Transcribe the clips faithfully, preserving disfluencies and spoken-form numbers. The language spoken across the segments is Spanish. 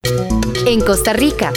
En Costa Rica.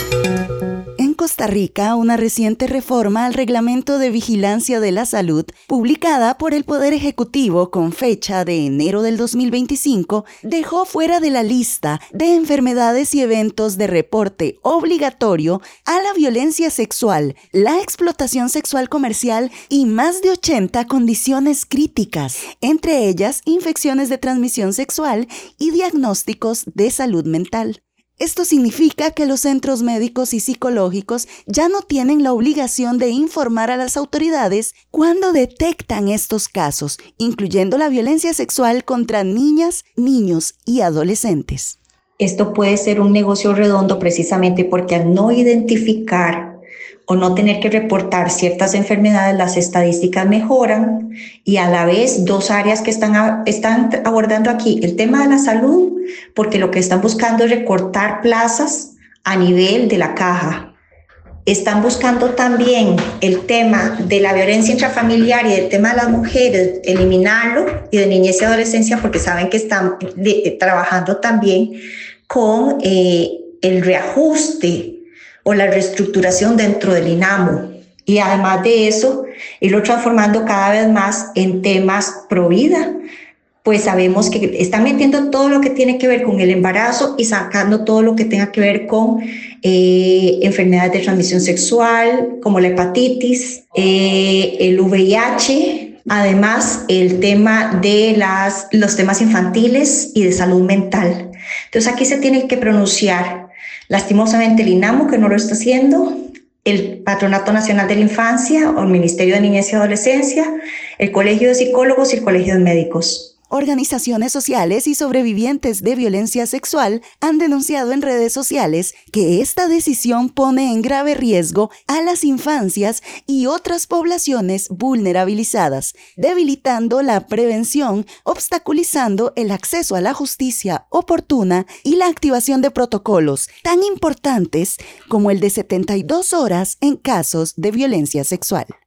En Costa Rica, una reciente reforma al Reglamento de Vigilancia de la Salud, publicada por el Poder Ejecutivo con fecha de enero del dos mil veinticinco, dejó fuera de la lista de enfermedades y eventos de reporte obligatorio a la violencia sexual, la explotación sexual comercial y más de ochenta condiciones críticas, entre ellas infecciones de transmisión sexual y diagnósticos de salud mental. Esto significa que los centros médicos y psicológicos ya no tienen la obligación de informar a las autoridades cuando detectan estos casos, incluyendo la violencia sexual contra niñas, niños y adolescentes. Esto puede ser un negocio redondo precisamente porque al no identificar o no tener que reportar ciertas enfermedades, las estadísticas mejoran y a la vez dos áreas que están, están abordando aquí, el tema de la salud, porque lo que están buscando es recortar plazas a nivel de la caja. Están buscando también el tema de la violencia intrafamiliar y el tema de las mujeres, eliminarlo, y de niñez y adolescencia, porque saben que están de, trabajando también con eh, el reajuste o la reestructuración dentro del INAMO. Y además de eso, irlo transformando cada vez más en temas pro vida, pues sabemos que están metiendo todo lo que tiene que ver con el embarazo y sacando todo lo que tenga que ver con eh, enfermedades de transmisión sexual, como la hepatitis, eh, el V I H, además el tema de las, los temas infantiles y de salud mental. Entonces aquí se tiene que pronunciar lastimosamente el INAMO, que no lo está haciendo, el Patronato Nacional de la Infancia o el Ministerio de Niñez y Adolescencia, el Colegio de Psicólogos y el Colegio de Médicos. Organizaciones sociales y sobrevivientes de violencia sexual han denunciado en redes sociales que esta decisión pone en grave riesgo a las infancias y otras poblaciones vulnerabilizadas, debilitando la prevención, obstaculizando el acceso a la justicia oportuna y la activación de protocolos tan importantes como el de setenta y dos horas en casos de violencia sexual.